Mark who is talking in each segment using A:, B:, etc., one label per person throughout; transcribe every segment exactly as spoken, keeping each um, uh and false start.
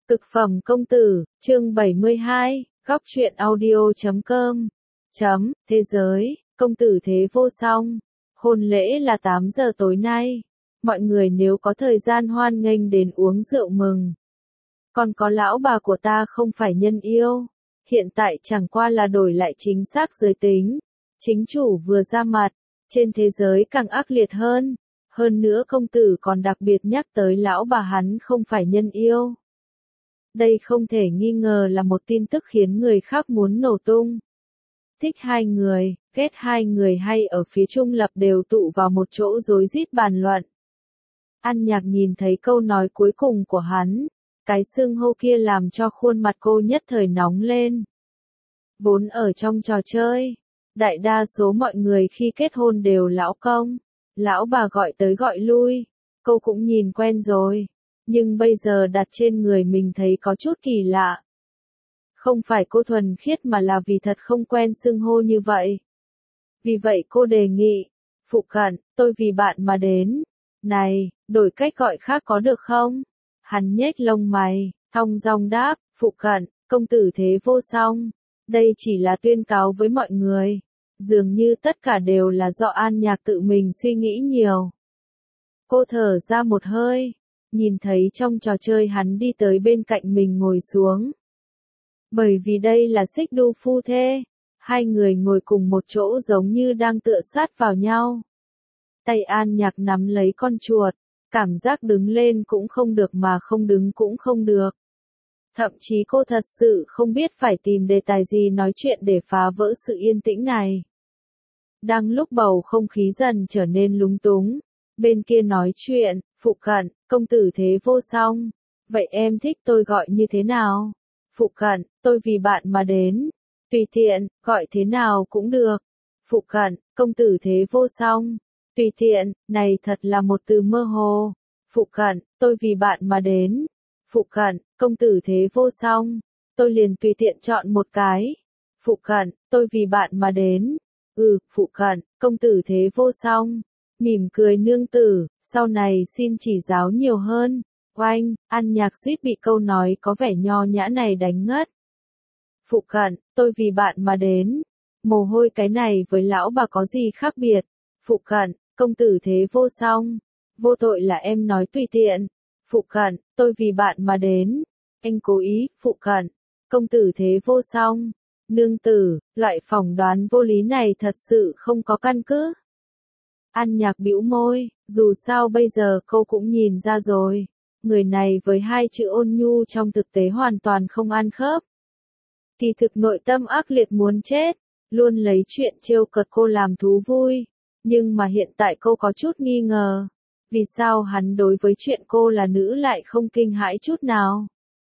A: Cực phẩm công tử, chương bảy mươi hai, góc truyện audio chấm com. Chấm, thế giới, công tử thế vô song. Hôn lễ là tám giờ tối nay. Mọi người nếu có thời gian hoan nghênh đến uống rượu mừng. Còn có lão bà của ta không phải nhân yêu. Hiện tại chẳng qua là đổi lại chính xác giới tính. Chính chủ vừa ra mặt. Trên thế giới càng ác liệt hơn. Hơn nữa công tử còn đặc biệt nhắc tới lão bà hắn không phải nhân yêu. Đây không thể nghi ngờ là một tin tức khiến người khác muốn nổ tung. Thích hai người, ghét hai người hay ở phía trung lập đều tụ vào một chỗ rối rít bàn luận. An Nhạc nhìn thấy câu nói cuối cùng của hắn, cái xưng hô kia làm cho khuôn mặt cô nhất thời nóng lên. Vốn ở trong trò chơi, đại đa số mọi người khi kết hôn đều lão công, lão bà gọi tới gọi lui, cô cũng nhìn quen rồi. Nhưng bây giờ đặt trên người mình thấy có chút kỳ lạ. Không phải cô thuần khiết mà là vì thật không quen xưng hô như vậy. Vì vậy cô đề nghị, phụ cận, tôi vì bạn mà đến. Này, đổi cách gọi khác có được không? Hắn nhếch lông mày, thong dong đáp, phụ cận, công tử thế vô song. Đây chỉ là tuyên cáo với mọi người. Dường như tất cả đều là do An Nhạc tự mình suy nghĩ nhiều. Cô thở ra một hơi. Nhìn thấy trong trò chơi hắn đi tới bên cạnh mình ngồi xuống. Bởi vì đây là xích đu phu thê, hai người ngồi cùng một chỗ giống như đang tựa sát vào nhau. Tay An Nhạc nắm lấy con chuột, cảm giác đứng lên cũng không được mà không đứng cũng không được. Thậm chí cô thật sự không biết phải tìm đề tài gì nói chuyện để phá vỡ sự yên tĩnh này. Đang lúc bầu không khí dần trở nên lúng túng. Bên kia nói chuyện, phụ cận, công tử thế vô song. Vậy em thích tôi gọi như thế nào? Phụ cận, tôi vì bạn mà đến. Tùy tiện, gọi thế nào cũng được. Phụ cận, công tử thế vô song. Tùy tiện, này thật là một từ mơ hồ. Phụ cận, tôi vì bạn mà đến. Phụ cận, công tử thế vô song. Tôi liền tùy tiện chọn một cái. Phụ cận, tôi vì bạn mà đến. Ừ, phụ cận, công tử thế vô song. Mỉm cười nương tử, sau này xin chỉ giáo nhiều hơn. Oanh, An Nhạc suýt bị câu nói có vẻ nho nhã này đánh ngất. Phụ cận, tôi vì bạn mà đến. Mồ hôi cái này với lão bà có gì khác biệt. Phụ cận, công tử thế vô song. Vô tội là em nói tùy tiện. Phụ cận, tôi vì bạn mà đến. Anh cố ý, phụ cận. Công tử thế vô song. Nương tử, loại phỏng đoán vô lý này thật sự không có căn cứ. An Nhạc bĩu môi, dù sao bây giờ cô cũng nhìn ra rồi. Người này với hai chữ ôn nhu trong thực tế hoàn toàn không ăn khớp. Kỳ thực nội tâm ác liệt muốn chết, luôn lấy chuyện trêu cợt cô làm thú vui. Nhưng mà hiện tại cô có chút nghi ngờ. Vì sao hắn đối với chuyện cô là nữ lại không kinh hãi chút nào?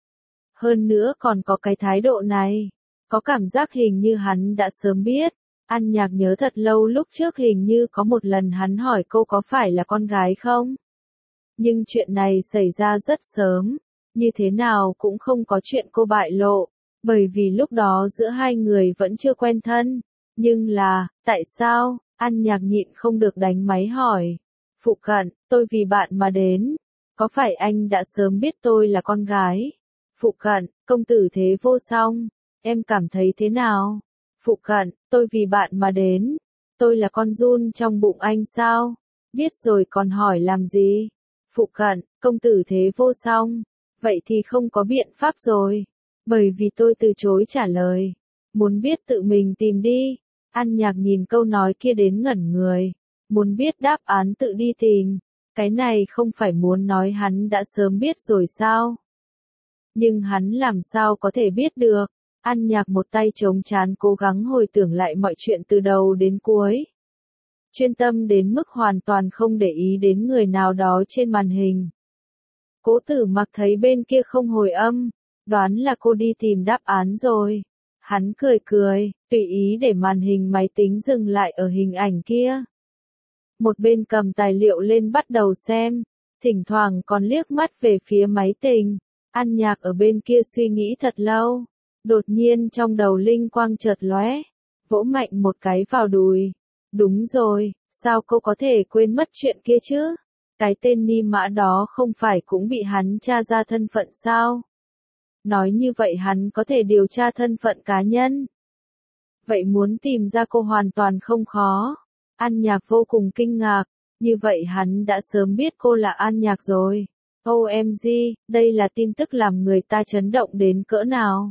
A: Hơn nữa còn có cái thái độ này. Có cảm giác hình như hắn đã sớm biết. An Nhạc nhớ thật lâu lúc trước hình như có một lần hắn hỏi cô có phải là con gái không? Nhưng chuyện này xảy ra rất sớm, như thế nào cũng không có chuyện cô bại lộ, bởi vì lúc đó giữa hai người vẫn chưa quen thân. Nhưng là, tại sao? An Nhạc nhịn không được đánh máy hỏi. Phụ cận, tôi vì bạn mà đến. Có phải anh đã sớm biết tôi là con gái? Phụ cận, công tử thế vô song. Em cảm thấy thế nào? Phụ cận, tôi vì bạn mà đến. Tôi là con giun trong bụng anh sao? Biết rồi còn hỏi làm gì? Phụ cận, công tử thế vô song. Vậy thì không có biện pháp rồi. Bởi vì tôi từ chối trả lời. Muốn biết tự mình tìm đi. An Nhạc nhìn câu nói kia đến ngẩn người. Muốn biết đáp án tự đi tìm. Cái này không phải muốn nói hắn đã sớm biết rồi sao? Nhưng hắn làm sao có thể biết được? An Nhạc một tay chống trán cố gắng hồi tưởng lại mọi chuyện từ đầu đến cuối. Chuyên tâm đến mức hoàn toàn không để ý đến người nào đó trên màn hình. Cố Tử Mặc thấy bên kia không hồi âm, đoán là cô đi tìm đáp án rồi. Hắn cười cười, tùy ý để màn hình máy tính dừng lại ở hình ảnh kia. Một bên cầm tài liệu lên bắt đầu xem, thỉnh thoảng còn liếc mắt về phía máy tính. An Nhạc ở bên kia suy nghĩ thật lâu. Đột nhiên trong đầu linh quang chợt lóe, vỗ mạnh một cái vào đùi. Đúng rồi, sao cô có thể quên mất chuyện kia chứ? Cái tên Ni Mã đó không phải cũng bị hắn tra ra thân phận sao? Nói như vậy hắn có thể điều tra thân phận cá nhân. Vậy muốn tìm ra cô hoàn toàn không khó. An Nhạc vô cùng kinh ngạc, như vậy hắn đã sớm biết cô là An Nhạc rồi. ô em giê, đây là tin tức làm người ta chấn động đến cỡ nào.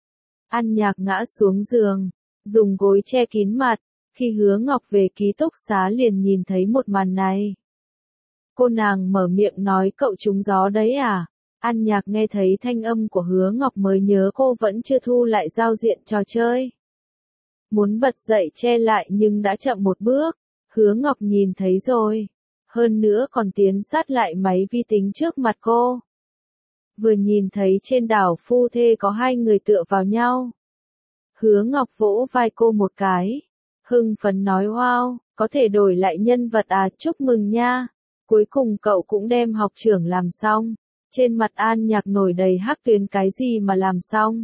A: An Nhạc ngã xuống giường, dùng gối che kín mặt, khi Hứa Ngọc về ký túc xá liền nhìn thấy một màn này. Cô nàng mở miệng nói cậu trúng gió đấy à? An Nhạc nghe thấy thanh âm của Hứa Ngọc mới nhớ cô vẫn chưa thu lại giao diện trò chơi. Muốn bật dậy che lại nhưng đã chậm một bước, Hứa Ngọc nhìn thấy rồi. Hơn nữa còn tiến sát lại máy vi tính trước mặt cô. Vừa nhìn thấy trên đảo phu thê có hai người tựa vào nhau. Hứa Ngọc vỗ vai cô một cái. Hưng phấn nói wow, có thể đổi lại nhân vật à, chúc mừng nha. Cuối cùng cậu cũng đem học trưởng làm xong. Trên mặt An Nhạc nổi đầy hắc tuyến, cái gì mà làm xong?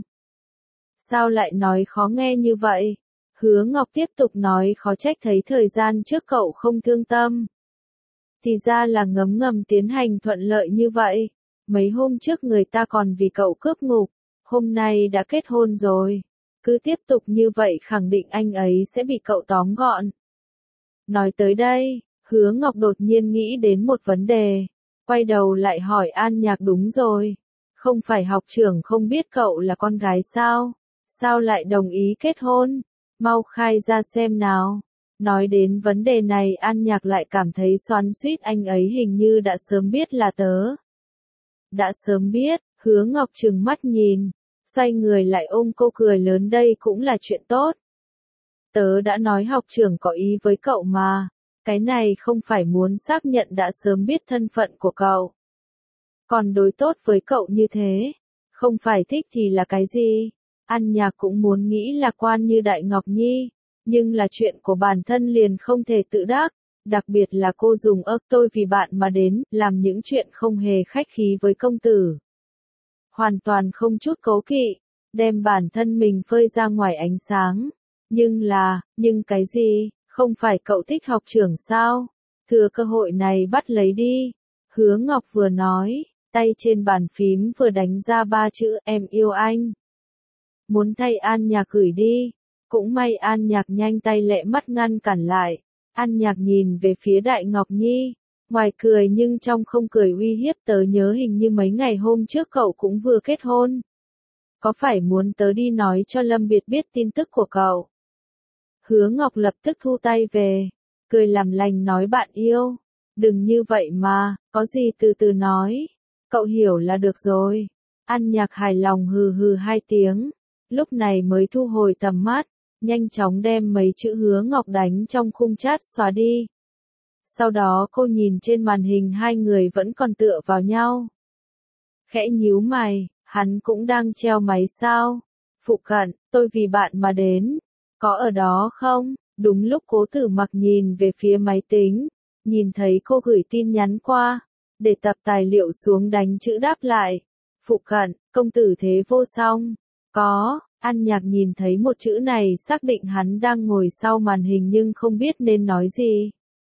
A: Sao lại nói khó nghe như vậy? Hứa Ngọc tiếp tục nói khó trách thấy thời gian trước cậu không thương tâm. Thì ra là ngấm ngầm tiến hành thuận lợi như vậy. Mấy hôm trước người ta còn vì cậu cướp ngục, hôm nay đã kết hôn rồi. Cứ tiếp tục như vậy khẳng định anh ấy sẽ bị cậu tóm gọn. Nói tới đây, Hứa Ngọc đột nhiên nghĩ đến một vấn đề. Quay đầu lại hỏi An Nhạc đúng rồi. Không phải học trưởng không biết cậu là con gái sao? Sao lại đồng ý kết hôn? Mau khai ra xem nào. Nói đến vấn đề này An Nhạc lại cảm thấy xoắn xuýt, anh ấy hình như đã sớm biết là tớ. Đã sớm biết, Hứa Ngọc trừng mắt nhìn, xoay người lại ôm cô cười lớn, đây cũng là chuyện tốt. Tớ đã nói học trưởng có ý với cậu mà, cái này không phải muốn xác nhận đã sớm biết thân phận của cậu. Còn đối tốt với cậu như thế, không phải thích thì là cái gì? An Nhạc cũng muốn nghĩ lạc quan như Đại Ngọc Nhi, nhưng là chuyện của bản thân liền không thể tự đắc, đặc biệt là cô dùng ơ tôi vì bạn mà đến, làm những chuyện không hề khách khí với công tử. Hoàn toàn không chút cố kỵ, đem bản thân mình phơi ra ngoài ánh sáng. Nhưng là, nhưng cái gì, không phải cậu thích học trưởng sao? Thừa cơ hội này bắt lấy đi. Hứa Ngọc vừa nói, tay trên bàn phím vừa đánh ra ba chữ em yêu anh. Muốn thay An Nhạc gửi đi. Cũng may An Nhạc nhanh tay lẹ mắt ngăn cản lại. An Nhạc nhìn về phía Đại Ngọc Nhi, ngoài cười nhưng trong không cười, uy hiếp tớ nhớ hình như mấy ngày hôm trước cậu cũng vừa kết hôn. Có phải muốn tớ đi nói cho Lâm Biệt biết tin tức của cậu? Hứa Ngọc lập tức thu tay về, cười làm lành nói bạn yêu, đừng như vậy mà, có gì từ từ nói, cậu hiểu là được rồi. An Nhạc hài lòng hừ hừ hai tiếng, lúc này mới thu hồi tầm mắt, nhanh chóng đem mấy chữ Hứa Ngọc đánh trong khung chat xóa đi. Sau đó cô nhìn trên màn hình hai người vẫn còn tựa vào nhau. Khẽ nhíu mày, hắn cũng đang treo máy sao? Phụ cận, tôi vì bạn mà đến. Có ở đó không? Đúng lúc Cố Tử Mặc nhìn về phía máy tính, nhìn thấy cô gửi tin nhắn qua, để tập tài liệu xuống đánh chữ đáp lại. Phụ cận, công tử Thế Vô Song. Có. An Nhạc nhìn thấy một chữ này xác định hắn đang ngồi sau màn hình nhưng không biết nên nói gì.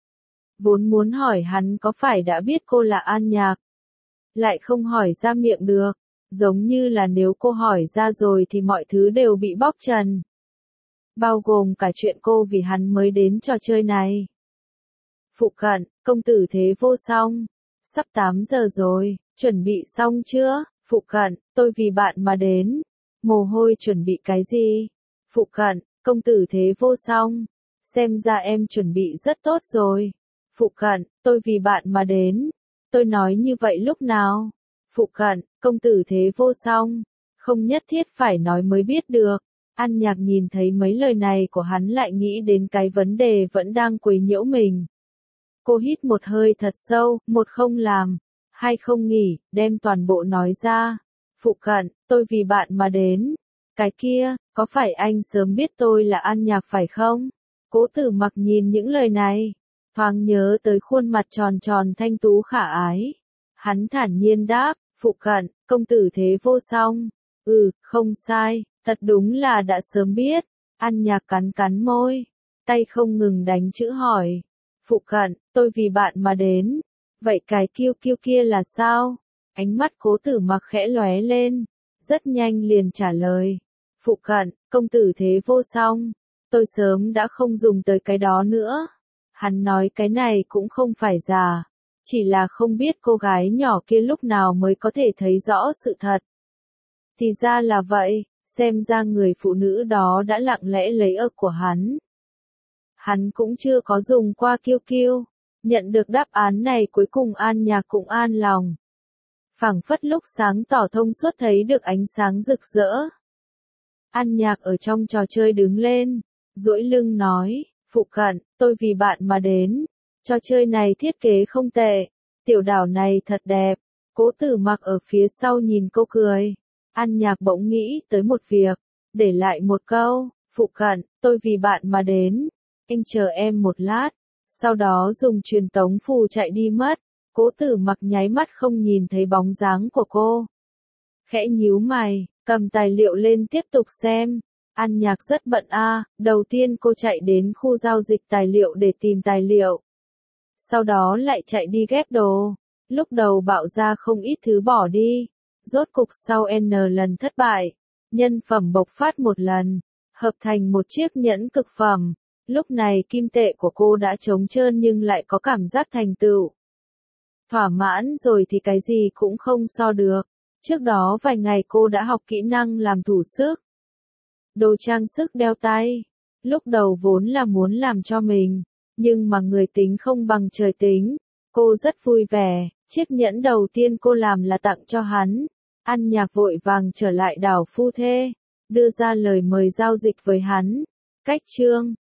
A: Vốn muốn hỏi hắn có phải đã biết cô là An Nhạc, lại không hỏi ra miệng được, giống như là nếu cô hỏi ra rồi thì mọi thứ đều bị bóc trần. Bao gồm cả chuyện cô vì hắn mới đến trò chơi này. Phụ cận, công tử Thế Vô Song. Sắp tám giờ rồi, chuẩn bị xong chưa? Phụ cận, tôi vì bạn mà đến. Mồ hôi chuẩn bị cái gì? Phụ cận, công tử Thế Vô Song. Xem ra em chuẩn bị rất tốt rồi. Phụ cận, tôi vì bạn mà đến. Tôi nói như vậy lúc nào? Phụ cận, công tử Thế Vô Song. Không nhất thiết phải nói mới biết được. An Nhạc nhìn thấy mấy lời này của hắn lại nghĩ đến cái vấn đề vẫn đang quấy nhiễu mình. Cô hít một hơi thật sâu, một không làm, hai không nghỉ, đem toàn bộ nói ra. Phụ cận, tôi vì bạn mà đến. Cái kia, có phải anh sớm biết tôi là An Nhạc phải không? Cố Tử Mặc nhìn những lời này, thoáng nhớ tới khuôn mặt tròn tròn thanh tú khả ái. Hắn thản nhiên đáp, phụ cận, công tử Thế Vô Song. Ừ, không sai, thật đúng là đã sớm biết. An Nhạc cắn cắn môi, tay không ngừng đánh chữ hỏi. Phụ cận, tôi vì bạn mà đến. Vậy cái kiêu kiêu kia là sao? Ánh mắt Cố Tử Mặc khẽ lóe lên, rất nhanh liền trả lời. Phụ cận, công tử thế vô song, tôi sớm đã không dùng tới cái đó nữa. Hắn nói cái này cũng không phải giả, chỉ là không biết cô gái nhỏ kia lúc nào mới có thể thấy rõ sự thật. Thì ra là vậy, xem ra người phụ nữ đó đã lặng lẽ lấy ơ của hắn. Hắn cũng chưa có dùng qua kiêu kiêu. Nhận được đáp án này cuối cùng An Nhạc cũng an lòng. Phảng phất lúc sáng tỏ thông suốt thấy được ánh sáng rực rỡ. An Nhạc ở trong trò chơi đứng lên, duỗi lưng nói, phụ cận, tôi vì bạn mà đến. Trò chơi này thiết kế không tệ, tiểu đảo này thật đẹp. Cố Tử Mặc ở phía sau nhìn cô cười. An Nhạc bỗng nghĩ tới một việc, để lại một câu, phụ cận, tôi vì bạn mà đến. Anh chờ em một lát. Sau đó dùng truyền tống phù chạy đi mất. Cố Tử Mặc nháy mắt không nhìn thấy bóng dáng của cô. Khẽ nhíu mày, cầm tài liệu lên tiếp tục xem. An Nhạc rất bận a, à, đầu tiên cô chạy đến khu giao dịch tài liệu để tìm tài liệu. Sau đó lại chạy đi ghép đồ. Lúc đầu bạo ra không ít thứ bỏ đi. Rốt cục sau N lần thất bại, nhân phẩm bộc phát một lần, hợp thành một chiếc nhẫn cực phẩm. Lúc này kim tệ của cô đã trống trơn nhưng lại có cảm giác thành tựu. Thỏa mãn rồi thì cái gì cũng không so được. Trước đó vài ngày cô đã học kỹ năng làm thủ sức. Đồ trang sức đeo tay. Lúc đầu vốn là muốn làm cho mình, nhưng mà người tính không bằng trời tính. Cô rất vui vẻ, chiếc nhẫn đầu tiên cô làm là tặng cho hắn. An Nhạc vội vàng trở lại đảo phu thê, đưa ra lời mời giao dịch với hắn. Cách chương